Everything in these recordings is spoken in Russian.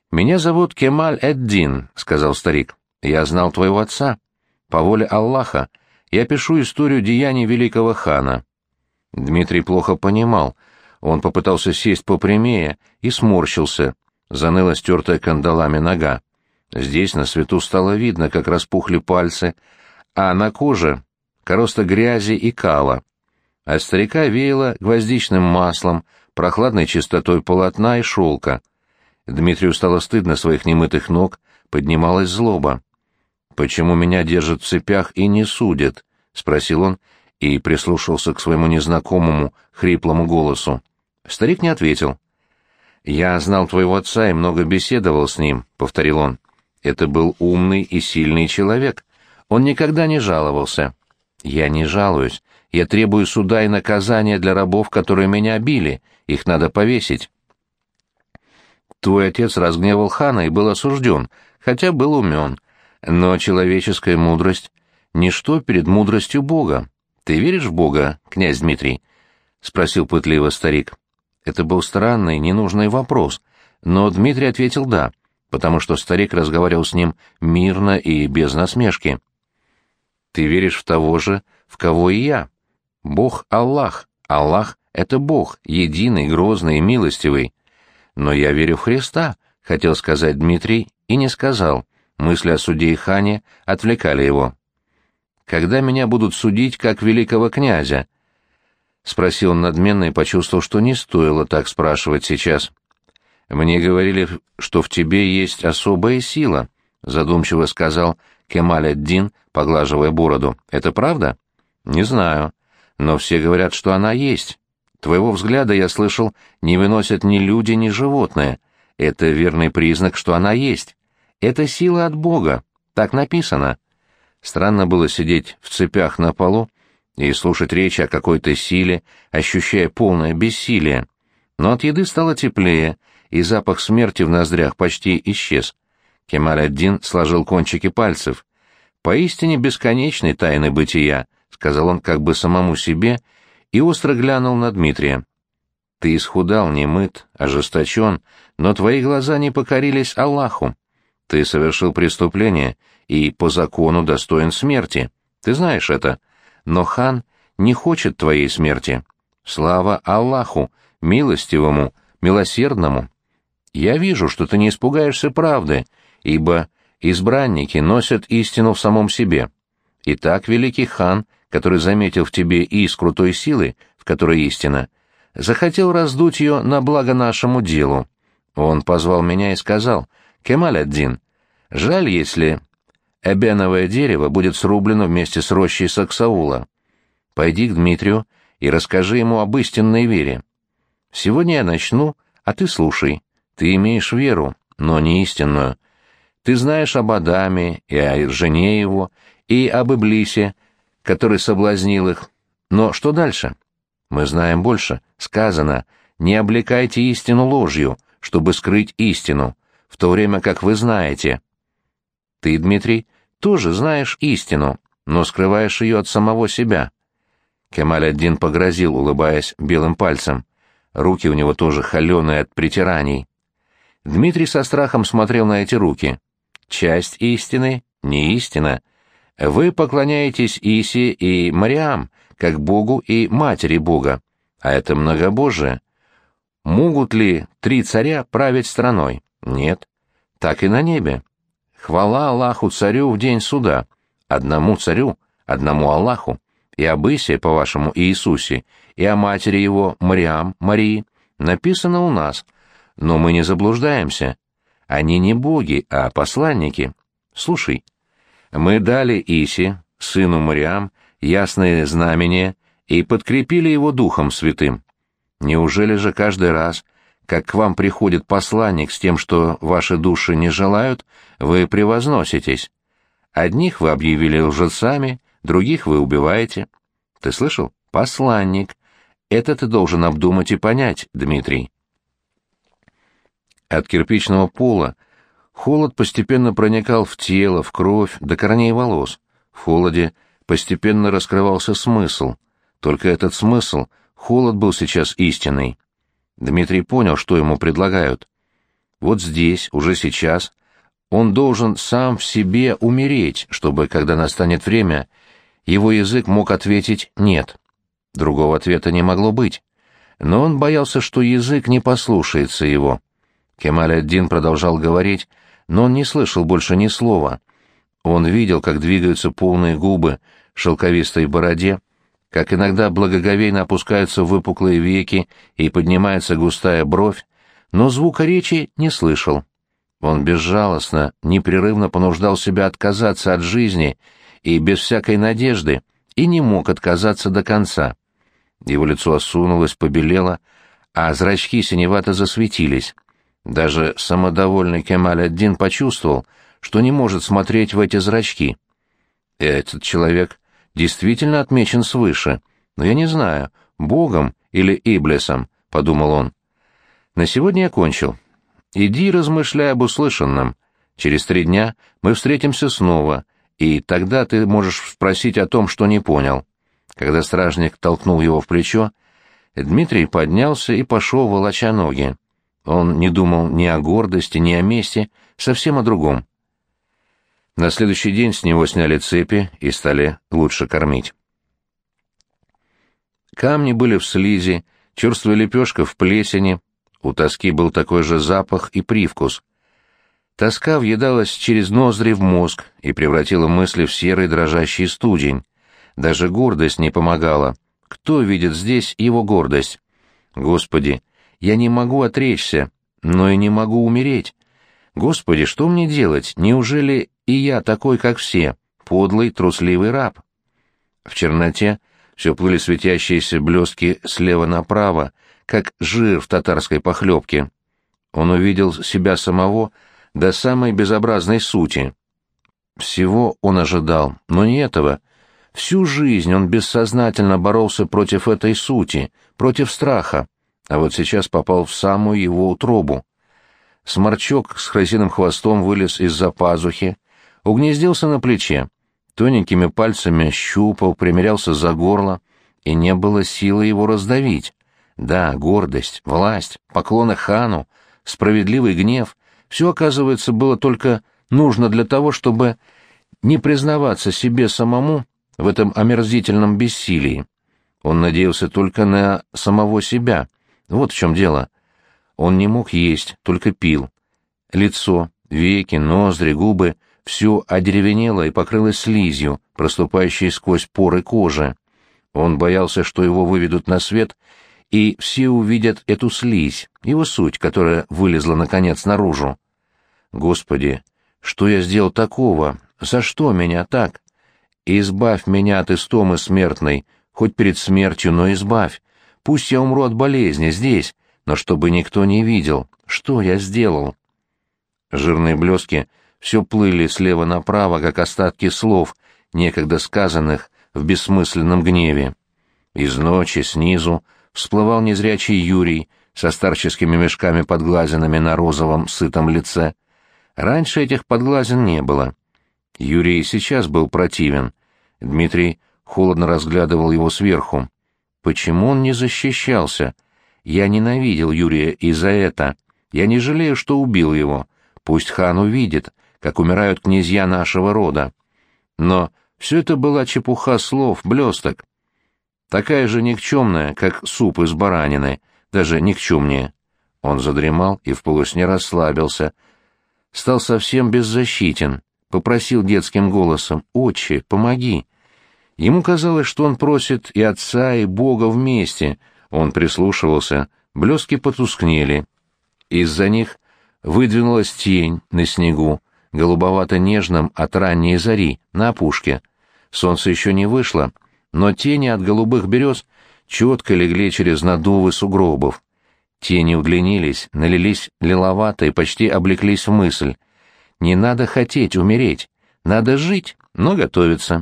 «Меня зовут Кемаль-эд-Дин», — сказал старик. «Я знал твоего отца. По воле Аллаха я пишу историю деяний великого хана». Дмитрий плохо понимал. Он попытался сесть попрямее и сморщился. Заныла стертая кандалами нога. Здесь на свету стало видно, как распухли пальцы, а на коже короста грязи и кала. От старика веяло гвоздичным маслом, прохладной чистотой полотна и шелка. Дмитрию стало стыдно своих немытых ног, поднималась злоба. «Почему меня держат в цепях и не судят?» — спросил он и прислушался к своему незнакомому, хриплому голосу. Старик не ответил. «Я знал твоего отца и много беседовал с ним», — повторил он. «Это был умный и сильный человек. Он никогда не жаловался». «Я не жалуюсь. Я требую суда и наказания для рабов, которые меня били. Их надо повесить». «Твой отец разгневал хана и был осужден, хотя был умен. Но человеческая мудрость — ничто перед мудростью Бога. Ты веришь в Бога, князь Дмитрий?» — спросил пытливо старик. Это был странный, ненужный вопрос, но Дмитрий ответил «да», потому что старик разговаривал с ним мирно и без насмешки. «Ты веришь в того же, в кого и я. Бог — Аллах. Аллах — это Бог, единый, грозный и милостивый. Но я верю в Христа», — хотел сказать Дмитрий и не сказал. Мысли о суде и хане отвлекали его. «Когда меня будут судить как великого князя?» — спросил он надменно и почувствовал, что не стоило так спрашивать сейчас. «Мне говорили, что в тебе есть особая сила», — задумчиво сказал Кемаль-эд-Дин, поглаживая бороду. «Это правда?» «Не знаю. Но все говорят, что она есть. Твоего взгляда, я слышал, не выносят ни люди, ни животные. Это верный признак, что она есть. Это сила от Бога. Так написано». Странно было сидеть в цепях на полу и слушать речи о какой-то силе, ощущая полное бессилие. Но от еды стало теплее, и запах смерти в ноздрях почти исчез. Кемаль-эд-Дин сложил кончики пальцев. «Поистине бесконечной тайны бытия», — сказал он как бы самому себе, и остро глянул на Дмитрия. «Ты исхудал, немыт, ожесточен, но твои глаза не покорились Аллаху. Ты совершил преступление и по закону достоин смерти. Ты знаешь это. Но хан не хочет твоей смерти. Слава Аллаху, милостивому, милосердному. Я вижу, что ты не испугаешься правды, ибо избранники носят истину в самом себе. Итак, великий хан, который заметил в тебе искру той силы, в которой истина, захотел раздуть ее на благо нашему делу. Он позвал меня и сказал: «Кемаль-эд-Дин, жаль, если эбеновое дерево будет срублено вместе с рощей Саксаула. Пойди к Дмитрию и расскажи ему об истинной вере. Сегодня я начну, а ты слушай. Ты имеешь веру, но не истинную. Ты знаешь об Адаме и о жене его, и об Иблисе, который соблазнил их. Но что дальше? Мы знаем больше. Сказано: не облекайте истину ложью, чтобы скрыть истину, в то время как вы знаете. Ты, Дмитрий, тоже знаешь истину, но скрываешь ее от самого себя». Кемаль-эд-Дин погрозил, улыбаясь белым пальцем. Руки у него тоже холеные от притираний. Дмитрий со страхом смотрел на эти руки. «Часть истины — не истина. Вы поклоняетесь Исе и Мариам, как Богу и Матери Бога, а это многобожие. Могут ли 3 царя править страной? Нет. Так и на небе. Хвала Аллаху царю в день суда. Одному царю, одному Аллаху. И об Исе, по-вашему, Иисусе, и о матери его, Мариам, Марии, написано у нас. Но мы не заблуждаемся. Они не боги, а посланники. Слушай, мы дали Исе, сыну Мариам, ясные знамения и подкрепили его Духом Святым. Неужели же каждый раз, как к вам приходит посланник с тем, что ваши души не желают, вы превозноситесь? Одних вы объявили лжецами, других вы убиваете. Ты слышал? Посланник. Это ты должен обдумать и понять, Дмитрий». От кирпичного пола холод постепенно проникал в тело, в кровь, до корней волос. В холоде постепенно раскрывался смысл. Только этот смысл, холод был сейчас истинный. Дмитрий понял, что ему предлагают. Вот здесь, уже сейчас, он должен сам в себе умереть, чтобы, когда настанет время, его язык мог ответить «нет». Другого ответа не могло быть. Но он боялся, что язык не послушается его. Кемаль-ад-Дин продолжал говорить, но он не слышал больше ни слова. Он видел, как двигаются полные губы шелковистой бороде, как иногда благоговейно опускаются выпуклые веки и поднимается густая бровь, но звука речи не слышал. Он безжалостно, непрерывно понуждал себя отказаться от жизни и без всякой надежды, и не мог отказаться до конца. Его лицо осунулось, побелело, а зрачки синевато засветились. Даже самодовольный Кемаль-ад-Дин почувствовал, что не может смотреть в эти зрачки. Этот человек действительно отмечен свыше, но я не знаю, Богом или Иблисом, — подумал он. На сегодня я кончил. Иди размышляй об услышанном. Через 3 дня мы встретимся снова, и тогда ты можешь спросить о том, что не понял. Когда стражник толкнул его в плечо, Дмитрий поднялся и пошел, волоча ноги. Он не думал ни о гордости, ни о мести, совсем о другом. На следующий день с него сняли цепи и стали лучше кормить. Камни были в слизи, черствая лепешка в плесени, у тоски был такой же запах и привкус. Тоска въедалась через ноздри в мозг и превратила мысли в серый дрожащий студень. Даже гордость не помогала. Кто видит здесь его гордость? Господи, я не могу отречься, но и не могу умереть. Господи, что мне делать? Неужели и я такой, как все, подлый, трусливый раб? В черноте все плыли светящиеся блестки слева направо, как жир в татарской похлебке. Он увидел себя самого до самой безобразной сути. Всего он ожидал, но не этого. Всю жизнь он бессознательно боролся против этой сути, против страха, а вот сейчас попал в самую его утробу. Сморчок с крысиным хвостом вылез из-за пазухи, угнездился на плече, тоненькими пальцами щупал, примерялся за горло, и не было силы его раздавить. Да, гордость, власть, поклоны хану, справедливый гнев — все, оказывается, было только нужно для того, чтобы не признаваться себе самому в этом омерзительном бессилии. Он надеялся только на самого себя. Вот в чем дело. Он не мог есть, только пил. Лицо, веки, ноздри, губы — все одеревенело и покрылось слизью, проступающей сквозь поры кожи. Он боялся, что его выведут на свет, и все увидят эту слизь, его суть, которая вылезла, наконец, наружу. Господи, что я сделал такого? За что меня так? Избавь меня от истомы смертной, хоть перед смертью, но избавь. Пусть я умру от болезни здесь, но чтобы никто не видел, что я сделал. Жирные блески все плыли слева направо, как остатки слов, некогда сказанных в бессмысленном гневе. Из ночи, снизу, всплывал незрячий Юрий со старческими мешками подглазинами на розовом сытом лице. Раньше этих подглазин не было. Юрий сейчас был противен. Дмитрий холодно разглядывал его сверху. Почему он не защищался? Я ненавидел Юрия и за это. Я не жалею, что убил его. Пусть хан увидит, как умирают князья нашего рода. Но все это была чепуха слов, блесток. Такая же никчемная, как суп из баранины, даже никчемнее. Он задремал и в полусне расслабился. Стал совсем беззащитен. Попросил детским голосом: «Отче, помоги». Ему казалось, что он просит и отца, и Бога вместе. Он прислушивался, блестки потускнели. Из-за них выдвинулась тень на снегу, голубовато-нежном от ранней зари, на опушке. Солнце еще не вышло, но тени от голубых берез четко легли через надувы сугробов. Тени удлинились, налились лиловато и почти облеклись в мысль. Не надо хотеть умереть, надо жить, но готовиться.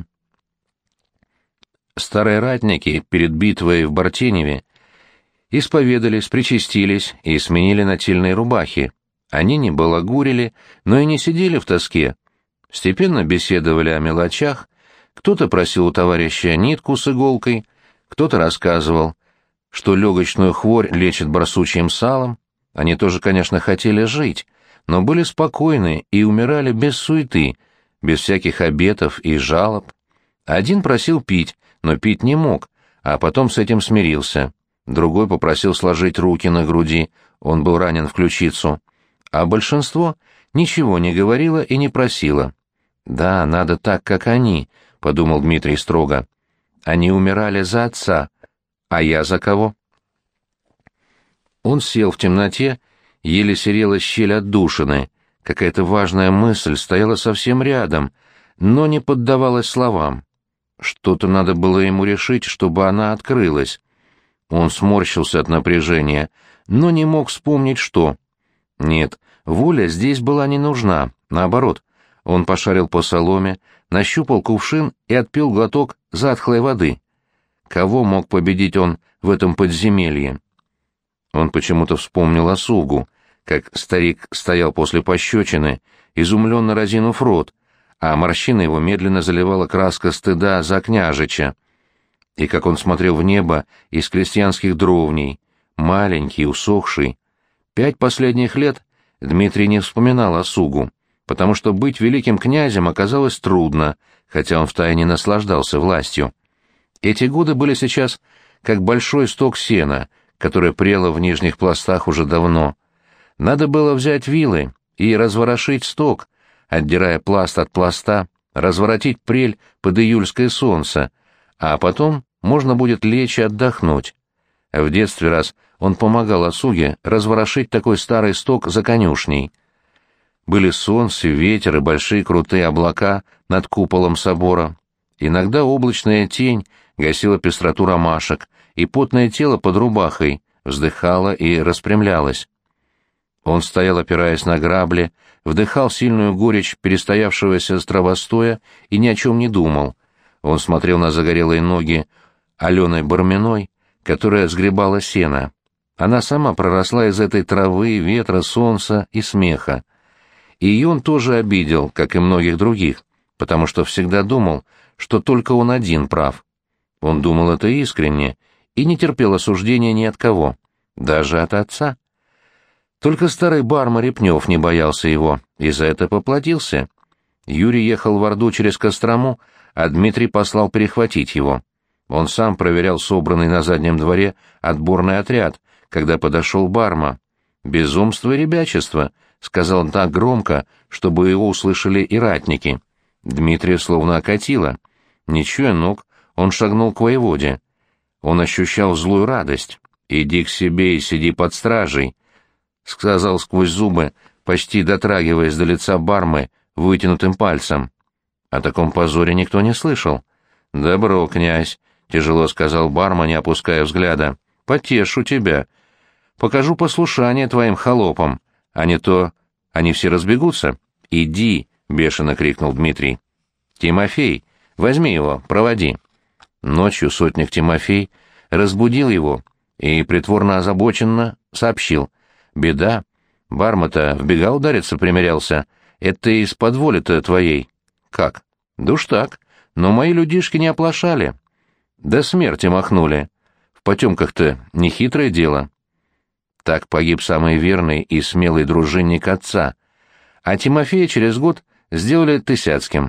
Старые ратники перед битвой в Бартеневе исповедались, причастились и сменили нательные рубахи. Они не балагурили, но и не сидели в тоске. Степенно беседовали о мелочах, кто-то просил у товарища нитку с иголкой, кто-то рассказывал, что легочную хворь лечат барсучьим салом, Они тоже, конечно, хотели жить, но были спокойны и умирали без суеты, без всяких обетов и жалоб. Один просил пить, но пить не мог, а потом с этим смирился. Другой попросил сложить руки на груди, он был ранен в ключицу. А большинство ничего не говорило и не просило. «Да, надо так, как они», — подумал Дмитрий строго. «Они умирали за отца, а я за кого?» Он сел в темноте, еле серела щель отдушины. Какая-то важная мысль стояла совсем рядом, но не поддавалась словам. Что-то надо было ему решить, чтобы она открылась. Он сморщился от напряжения, но не мог вспомнить, что. Нет, воля здесь была не нужна, наоборот. Он пошарил по соломе, нащупал кувшин и отпил глоток затхлой воды. Кого мог победить он в этом подземелье? Он почему-то вспомнил Осугу, как старик стоял после пощечины, изумленно разинув рот, а морщины его медленно заливала краска стыда за княжича, и как он смотрел в небо из крестьянских дровней, маленький, усохший. 5 последних лет Дмитрий не вспоминал Осугу, потому что быть великим князем оказалось трудно, хотя он втайне наслаждался властью. Эти годы были сейчас как большой сток сена, которое прело в нижних пластах уже давно. Надо было взять вилы и разворошить сток, отдирая пласт от пласта, разворотить прель под июльское солнце, а потом можно будет лечь и отдохнуть. В детстве раз он помогал Осуге разворошить такой старый сток за конюшней. Были солнце, ветер и большие крутые облака над куполом собора. Иногда облачная тень гасила пестроту ромашек, и потное тело под рубахой вздыхало и распрямлялось. Он стоял, опираясь на грабли, вдыхал сильную горечь перестоявшегося здравостоя и ни о чем не думал. Он смотрел на загорелые ноги Алены Барминой, которая сгребала сено. Она сама проросла из этой травы, ветра, солнца и смеха. И ее он тоже обидел, как и многих других, потому что всегда думал, что только он один прав. Он думал это искренне и не терпел осуждения ни от кого, даже от отца. Только старый барма Репнев не боялся его, и за это поплатился. Юрий ехал в Орду через Кострому, а Дмитрий послал перехватить его. Он сам проверял собранный на заднем дворе отборный отряд, когда подошел барма. «Безумство и ребячество», — сказал он так громко, чтобы его услышали и ратники. Дмитрия словно окатило. Не чуя ног, он шагнул к воеводе. Он ощущал злую радость. «Иди к себе и сиди под стражей», — сказал сквозь зубы, почти дотрагиваясь до лица бармы вытянутым пальцем. О таком позоре никто не слышал. «Добро, князь», — тяжело сказал барма, не опуская взгляда. «Потешу тебя. Покажу послушание твоим холопам, а не то они все разбегутся». «Иди», — бешено крикнул Дмитрий. «Тимофей, возьми его, проводи». Ночью сотник Тимофей разбудил его и притворно озабоченно сообщил. «Беда. Барма-то в бега удариться примерялся. Это из-под воли-то твоей». «Как?» «Да уж так. Но мои людишки не оплошали. До смерти махнули. В потемках-то нехитрое дело». Так погиб самый верный и смелый дружинник отца, а Тимофея через год сделали Тысяцким.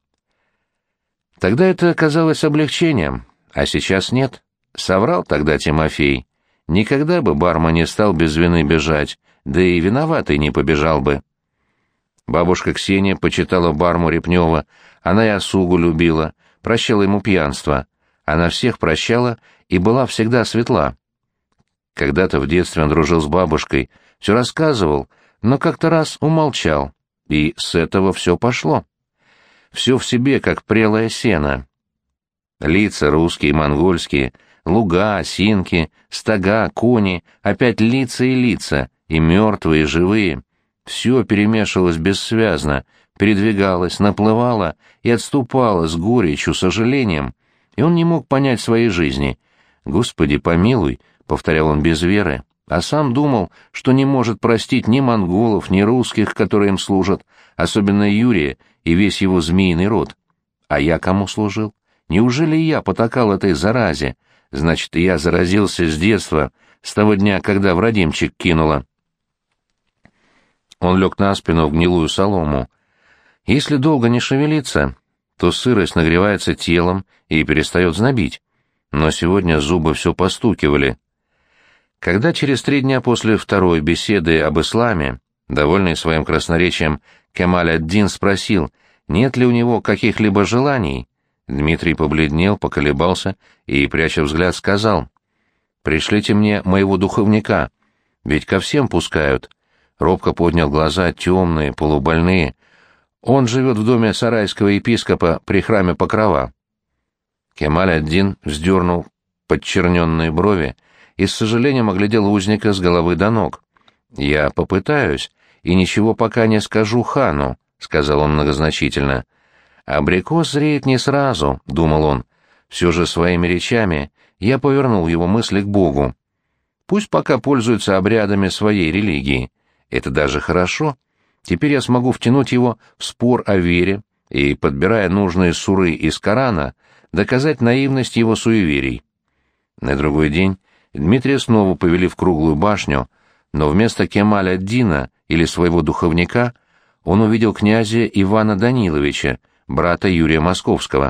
Тогда это казалось облегчением, а сейчас нет. Соврал тогда Тимофей. Никогда бы барма не стал без вины бежать, да и виноватый не побежал бы. Бабушка Ксения почитала барму Репнева, она и Осугу любила, прощала ему пьянство. Она всех прощала и была всегда светла. Когда-то в детстве он дружил с бабушкой, все рассказывал, но как-то раз умолчал, и с этого все пошло. Все в себе, как прелое сено. Лица русские, монгольские, луга, осинки, стога, кони, опять лица, и мертвые, и живые. Все перемешивалось бессвязно, передвигалось, наплывало и отступало с горечью, сожалением, и он не мог понять своей жизни. «Господи, помилуй», — повторял он без веры, а сам думал, что не может простить ни монголов, ни русских, которые им служат, особенно Юрия и весь его змеиный род. А я кому служил? Неужели я потакал этой заразе? Значит, я заразился с детства, с того дня, когда в родимчик кинула. Он лег на спину в гнилую солому. Если долго не шевелиться, то сырость нагревается телом и перестает знобить. Но сегодня зубы все постукивали. Когда через 3 дня после второй беседы об исламе, довольный своим красноречием, Кемаль ад-Дин спросил, нет ли у него каких-либо желаний, Дмитрий побледнел, поколебался и, пряча взгляд, сказал: «Пришлите мне моего духовника, ведь ко всем пускают». Робко поднял глаза, темные, полубольные. Он живет в доме сарайского епископа при храме Покрова. Кемаль ад-Дин вздернул подчерненные брови и с сожалением оглядел узника с головы до ног. «Я попытаюсь, и ничего пока не скажу хану», — сказал он многозначительно. «Абрикос зреет не сразу», — думал он. Все же своими речами я повернул его мысли к Богу. Пусть пока пользуется обрядами своей религии. Это даже хорошо. Теперь я смогу втянуть его в спор о вере и, подбирая нужные суры из Корана, доказать наивность его суеверий. На другой день Дмитрия снова повели в круглую башню, но вместо Кемаля ад-Дина или своего духовника он увидел князя Ивана Даниловича, брата Юрия Московского.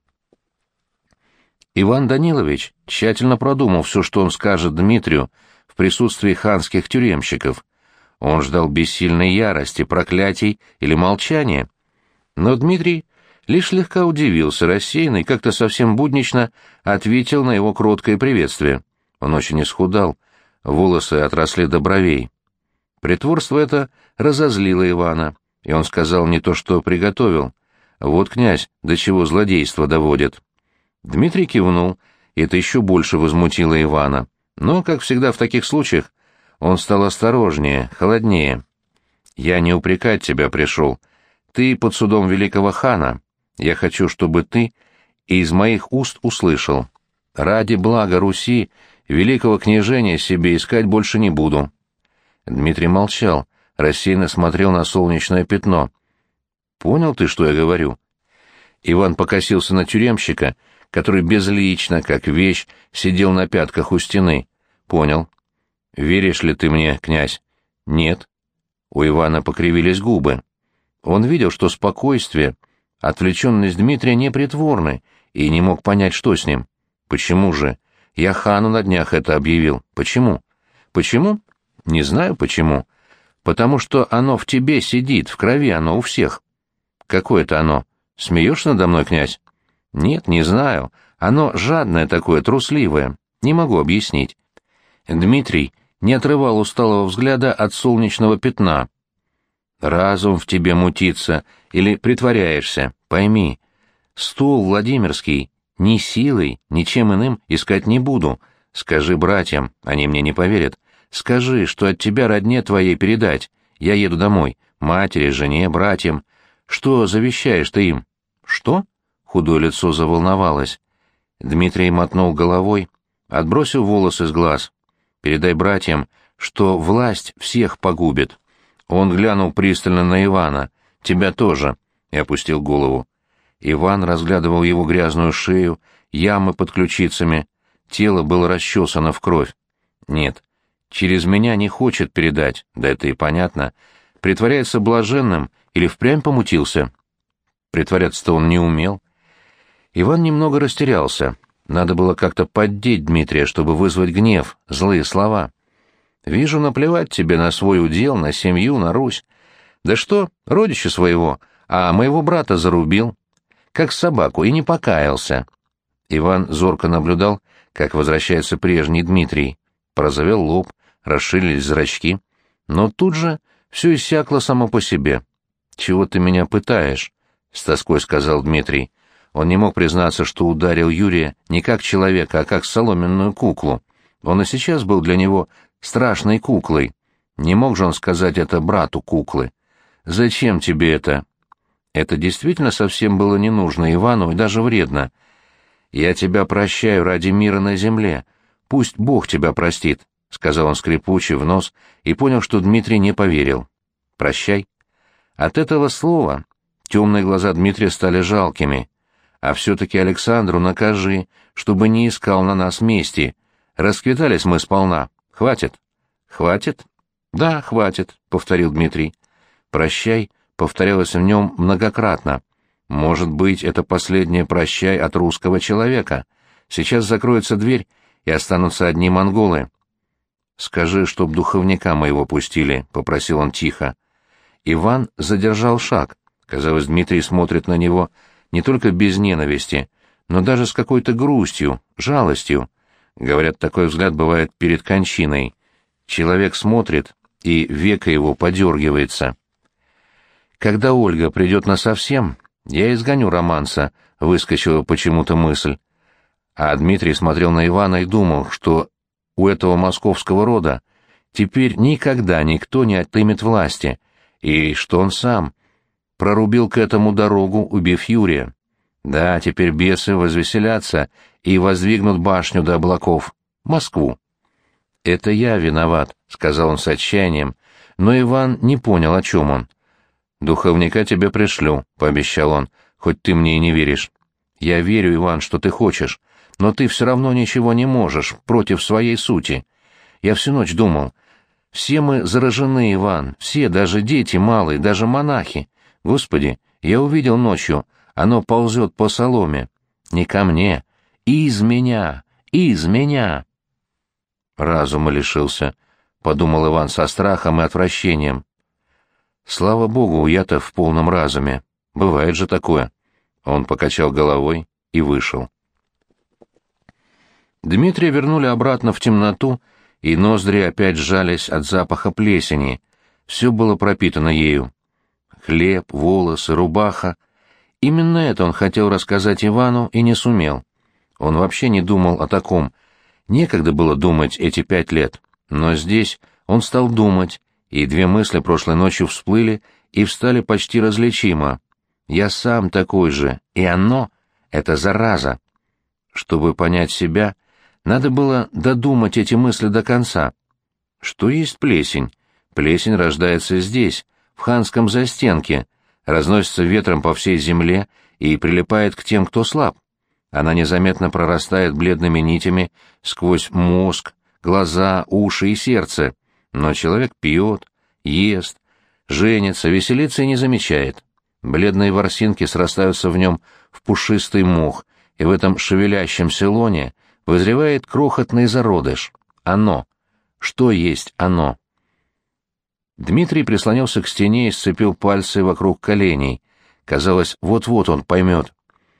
Иван Данилович тщательно продумал все, что он скажет Дмитрию в присутствии ханских тюремщиков. Он ждал бессильной ярости, проклятий или молчания. Но Дмитрий лишь слегка удивился, рассеянно и как-то совсем буднично ответил на его кроткое приветствие. Он очень исхудал, волосы отросли до бровей. Притворство это разозлило Ивана, и он сказал не то, что приготовил. «Вот, князь, до чего злодейство доводит». Дмитрий кивнул, и это еще больше возмутило Ивана. Но, как всегда в таких случаях, он стал осторожнее, холоднее. «Я не упрекать тебя пришел. Ты под судом великого хана. Я хочу, чтобы ты из моих уст услышал. Ради блага Руси великого княжения себе искать больше не буду». Дмитрий молчал, рассеянно смотрел на солнечное пятно. «Понял ты, что я говорю?» Иван покосился на тюремщика, который безлично, как вещь, сидел на пятках у стены. «Понял. Веришь ли ты мне, князь?» «Нет». У Ивана покривились губы. Он видел, что спокойствие, отвлеченность Дмитрия непритворны, и не мог понять, что с ним. «Почему же? Я хану на днях это объявил. Почему?» «Почему? Не знаю почему. Потому что оно в тебе сидит, в крови оно у всех». «Какое это оно? Смеешься надо мной, князь?» «Нет, не знаю. Оно жадное такое, трусливое. Не могу объяснить». Дмитрий не отрывал усталого взгляда от солнечного пятна. «Разум в тебе мутится или притворяешься, пойми. Стол Владимирский ни силой, ничем иным искать не буду. Скажи братьям, они мне не поверят. Скажи, что от тебя родне твоей передать. Я еду домой. Матери, жене, братьям. Что завещаешь ты им?» «Что?» — худое лицо заволновалось. Дмитрий мотнул головой, отбросил волосы с глаз. «Передай братьям, что власть всех погубит». Он глянул пристально на Ивана. «Тебя тоже», — и опустил голову. Иван разглядывал его грязную шею, ямы под ключицами. Тело было расчесано в кровь. «Нет, через меня не хочет передать, да это и понятно. Притворяется блаженным или впрямь помутился?» Притворяться-то он не умел. Иван немного растерялся. Надо было как-то поддеть Дмитрия, чтобы вызвать гнев, злые слова. «Вижу, наплевать тебе на свой удел, на семью, на Русь. Да что, родича своего, а моего брата зарубил, как собаку, и не покаялся». Иван зорко наблюдал, как возвращается прежний Дмитрий. Порозовел лоб, расширились зрачки. Но тут же все иссякло само по себе. «Чего ты меня пытаешь?» — с тоской сказал Дмитрий. Он не мог признаться, что ударил Юрия не как человека, а как соломенную куклу. Он и сейчас был для него страшной куклой. Не мог же он сказать это брату куклы. «Зачем тебе это?» Это действительно совсем было не нужно Ивану и даже вредно. «Я тебя прощаю ради мира на земле. Пусть Бог тебя простит», — сказал он скрипуче в нос и понял, что Дмитрий не поверил. «Прощай». От этого слова темные глаза Дмитрия стали жалкими. «А все-таки Александру накажи, чтобы не искал на нас мести. Расквитались мы сполна. Хватит?» «Хватит?» «Да, хватит», — повторил Дмитрий. «Прощай» повторялось в нем многократно. Может быть, это последнее «прощай» от русского человека. Сейчас закроется дверь, и останутся одни монголы. «Скажи, чтоб духовника моего пустили», — попросил он тихо. Иван задержал шаг. Казалось, Дмитрий смотрит на него не только без ненависти, но даже с какой-то грустью, жалостью. Говорят, такой взгляд бывает перед кончиной. Человек смотрит, и веко его подергивается. «Когда Ольга придет насовсем, я изгоню романса», — выскочила почему-то мысль. А Дмитрий смотрел на Ивана и думал, что у этого московского рода теперь никогда никто не отымет власти, и что он сам прорубил к этому дорогу, убив Юрия. Да, теперь бесы возвеселятся и воздвигнут башню до облаков, Москву. «Это я виноват», — сказал он с отчаянием, но Иван не понял, о чем он. «Духовника тебе пришлю», — пообещал он, — «хоть ты мне и не веришь». «Я верю, Иван, что ты хочешь, но ты все равно ничего не можешь против своей сути. Я всю ночь думал, все мы заражены, Иван, все, даже дети малые, даже монахи. Господи, я увидел ночью, оно ползет по соломе. Не ко мне, из меня, из меня». «Разума лишился», — подумал Иван со страхом и отвращением. «Слава Богу, я-то в полном разуме. Бывает же такое». Он покачал головой и вышел. Дмитрия вернули обратно в темноту, и ноздри опять сжались от запаха плесени. Все было пропитано ею. Хлеб, волосы, рубаха. Именно это он хотел рассказать Ивану и не сумел. Он вообще не думал о таком. Некогда было думать эти 5 лет. Но здесь он стал думать, и 2 мысли прошлой ночью всплыли и встали почти различимо. «Я сам такой же, и оно — это зараза». Чтобы понять себя, надо было додумать эти мысли до конца. Что есть плесень? Плесень рождается здесь, в ханском застенке, разносится ветром по всей земле и прилипает к тем, кто слаб. Она незаметно прорастает бледными нитями сквозь мозг, глаза, уши и сердце, но человек пьет, ест, женится, веселится и не замечает. Бледные ворсинки срастаются в нем в пушистый мох, и в этом шевелящемся лоне вызревает крохотный зародыш. Оно. Что есть оно? Дмитрий прислонился к стене и сцепил пальцы вокруг коленей. Казалось, вот-вот он поймет.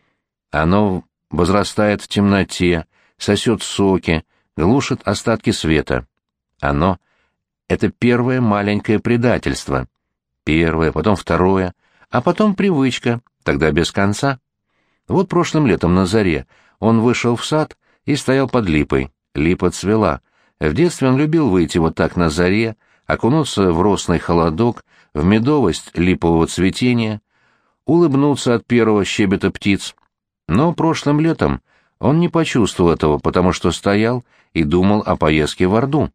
Оно возрастает в темноте, сосет соки, глушит остатки света. Оно — это первое маленькое предательство. Первое, потом второе, а потом привычка, тогда без конца. Вот прошлым летом на заре он вышел в сад и стоял под липой. Липа цвела. В детстве он любил выйти вот так на заре, окунуться в росный холодок, в медовость липового цветения, улыбнуться от первого щебета птиц. Но прошлым летом он не почувствовал этого, потому что стоял и думал о поездке в Орду.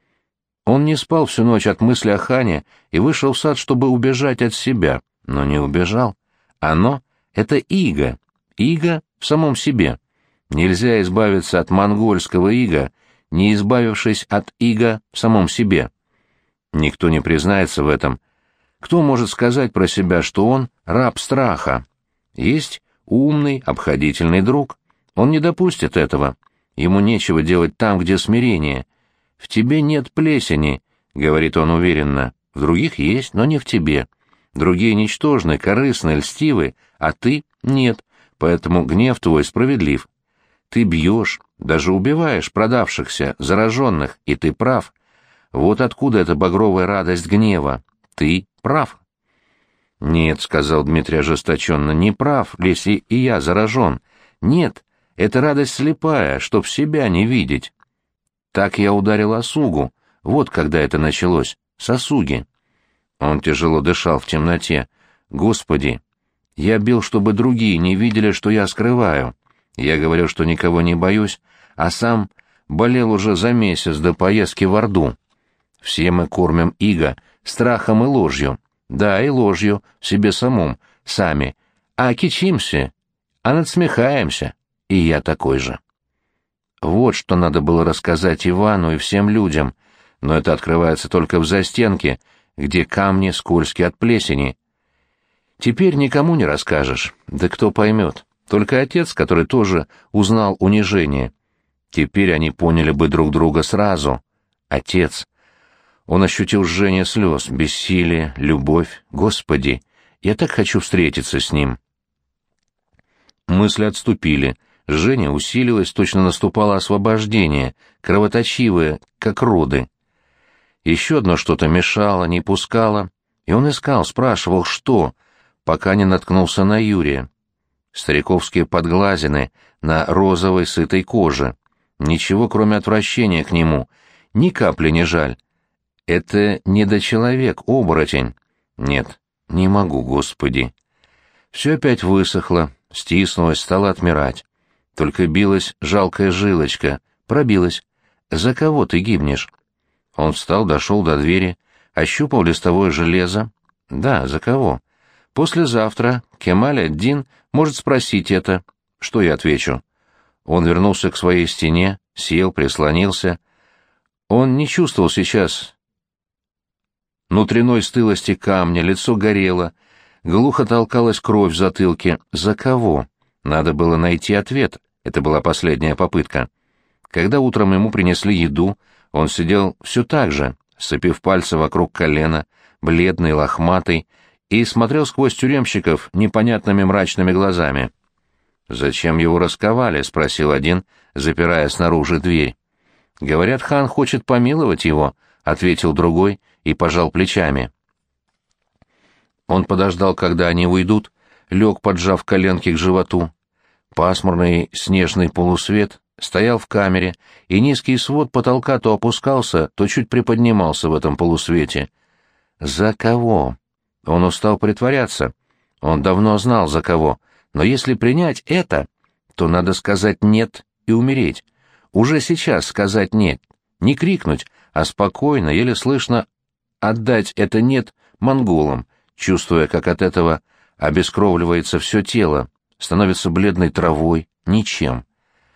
Он не спал всю ночь от мысли о хане и вышел в сад, чтобы убежать от себя, но не убежал. Оно — это иго, иго в самом себе. Нельзя избавиться от монгольского ига, не избавившись от ига в самом себе. Никто не признается в этом. Кто может сказать про себя, что он раб страха? Есть умный, обходительный друг. Он не допустит этого. Ему нечего делать там, где смирение. «В тебе нет плесени», — говорит он уверенно. «В других есть, но не в тебе. Другие ничтожны, корыстны, льстивы, а ты — нет, поэтому гнев твой справедлив. Ты бьешь, даже убиваешь продавшихся, зараженных, и ты прав. Вот откуда эта багровая радость гнева. Ты прав». «Нет», — сказал Дмитрий ожесточенно, — «не прав, если и я заражен. Нет, это радость слепая, чтоб себя не видеть». Так я ударил осугу. Вот когда это началось. С осуги. Он тяжело дышал в темноте. «Господи! Я бил, чтобы другие не видели, что я скрываю. Я говорил, что никого не боюсь, а сам болел уже за месяц до поездки в Орду. Все мы кормим иго страхом и ложью. Да, и ложью, себе самом, сами. А кичимся, а надсмехаемся. И я такой же». Вот что надо было рассказать Ивану и всем людям, но это открывается только в застенке, где камни скользкие от плесени. Теперь никому не расскажешь, да кто поймет. Только отец, который тоже узнал унижение. Теперь они поняли бы друг друга сразу. Отец. Он ощутил жжение слез, бессилие, любовь. Господи, я так хочу встретиться с ним. Мысли отступили. Жжение усилилось, точно наступало освобождение, кровоточивое, как роды. Еще одно что-то мешало, не пускало, и он искал, спрашивал, что, пока не наткнулся на Юрия. Стариковские подглазины на розовой сытой коже. Ничего, кроме отвращения к нему. Ни капли не жаль. Это недочеловек, оборотень. Нет, не могу, Господи. Все опять высохло, стиснулось, стало отмирать. Только билась жалкая жилочка, пробилась. За кого ты гибнешь? Он встал, дошел до двери, ощупал листовое железо. Да, за кого? Послезавтра Кемаль-ад-Дин может спросить это. Что я отвечу? Он вернулся к своей стене, сел, прислонился. Он не чувствовал сейчас внутренной стылости камня, лицо горело, глухо толкалась кровь в затылке. За кого? Надо было найти ответ. Это была последняя попытка. Когда утром ему принесли еду, он сидел все так же, сцепив пальцы вокруг колена, бледный, лохматый, и смотрел сквозь тюремщиков непонятными мрачными глазами. «Зачем его расковали?» — спросил один, запирая снаружи дверь. «Говорят, хан хочет помиловать его», — ответил другой и пожал плечами. Он подождал, когда они уйдут, лег, поджав коленки к животу. Пасмурный снежный полусвет стоял в камере, и низкий свод потолка то опускался, то чуть приподнимался в этом полусвете. «За кого?» Он устал притворяться. Он давно знал, за кого. Но если принять это, то надо сказать «нет» и умереть. Уже сейчас сказать «нет». Не крикнуть, а спокойно, еле слышно отдать это «нет» монголам, чувствуя, как от этого обескровливается все тело, становится бледной травой, ничем.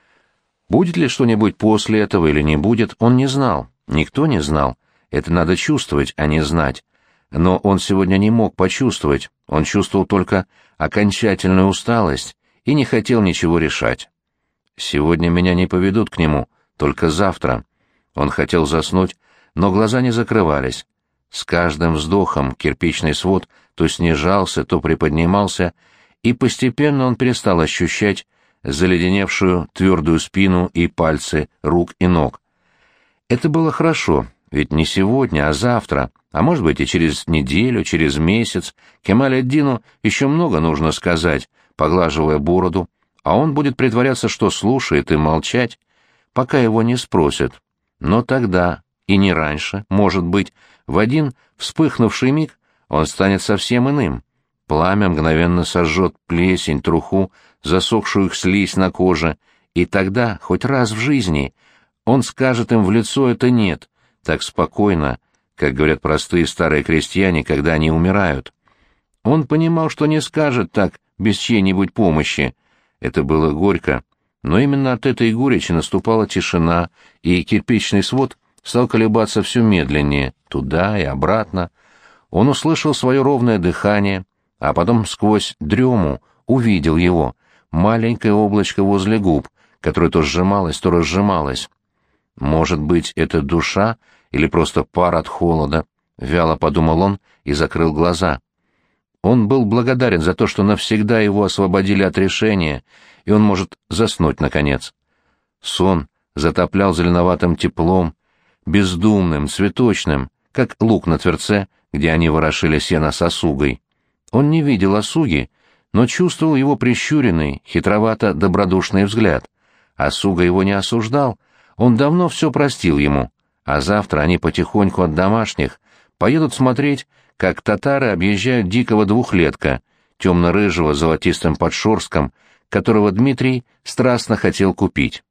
Будет ли что-нибудь после этого или не будет, он не знал. Никто не знал. Это надо чувствовать, а не знать. Но он сегодня не мог почувствовать, он чувствовал только окончательную усталость и не хотел ничего решать. Сегодня меня не поведут к нему, только завтра. Он хотел заснуть, но глаза не закрывались. С каждым вздохом кирпичный свод то снижался, то приподнимался, и постепенно он перестал ощущать заледеневшую твердую спину и пальцы рук и ног. Это было хорошо, ведь не сегодня, а завтра, а может быть и через неделю, через месяц, Кемаль-ад-Дину еще много нужно сказать, поглаживая бороду, а он будет притворяться, что слушает, и молчать, пока его не спросят. Но тогда, и не раньше, может быть, в один вспыхнувший миг он станет совсем иным. Пламя мгновенно сожжет плесень, труху, засохшую их слизь на коже, и тогда, хоть раз в жизни, он скажет им в лицо это «нет», так спокойно, как говорят простые старые крестьяне, когда они умирают. Он понимал, что не скажет так без чьей-нибудь помощи. Это было горько, но именно от этой горечи наступала тишина, и кирпичный свод стал колебаться все медленнее, туда и обратно. Он услышал свое ровное дыхание, а потом сквозь дрему увидел его, маленькое облачко возле губ, которое то сжималось, то разжималось. Может быть, это душа или просто пар от холода, вяло подумал он и закрыл глаза. Он был благодарен за то, что навсегда его освободили от решения, и он может заснуть наконец. Сон затоплял зеленоватым теплом, бездумным, цветочным, как лук на тверце, где они ворошили сено с осугой. Он не видел осуги, но чувствовал его прищуренный, хитровато-добродушный взгляд. Осуга его не осуждал, он давно все простил ему, а завтра они потихоньку от домашних поедут смотреть, как татары объезжают дикого двухлетка, темно-рыжего с золотистым подшерстком, которого Дмитрий страстно хотел купить.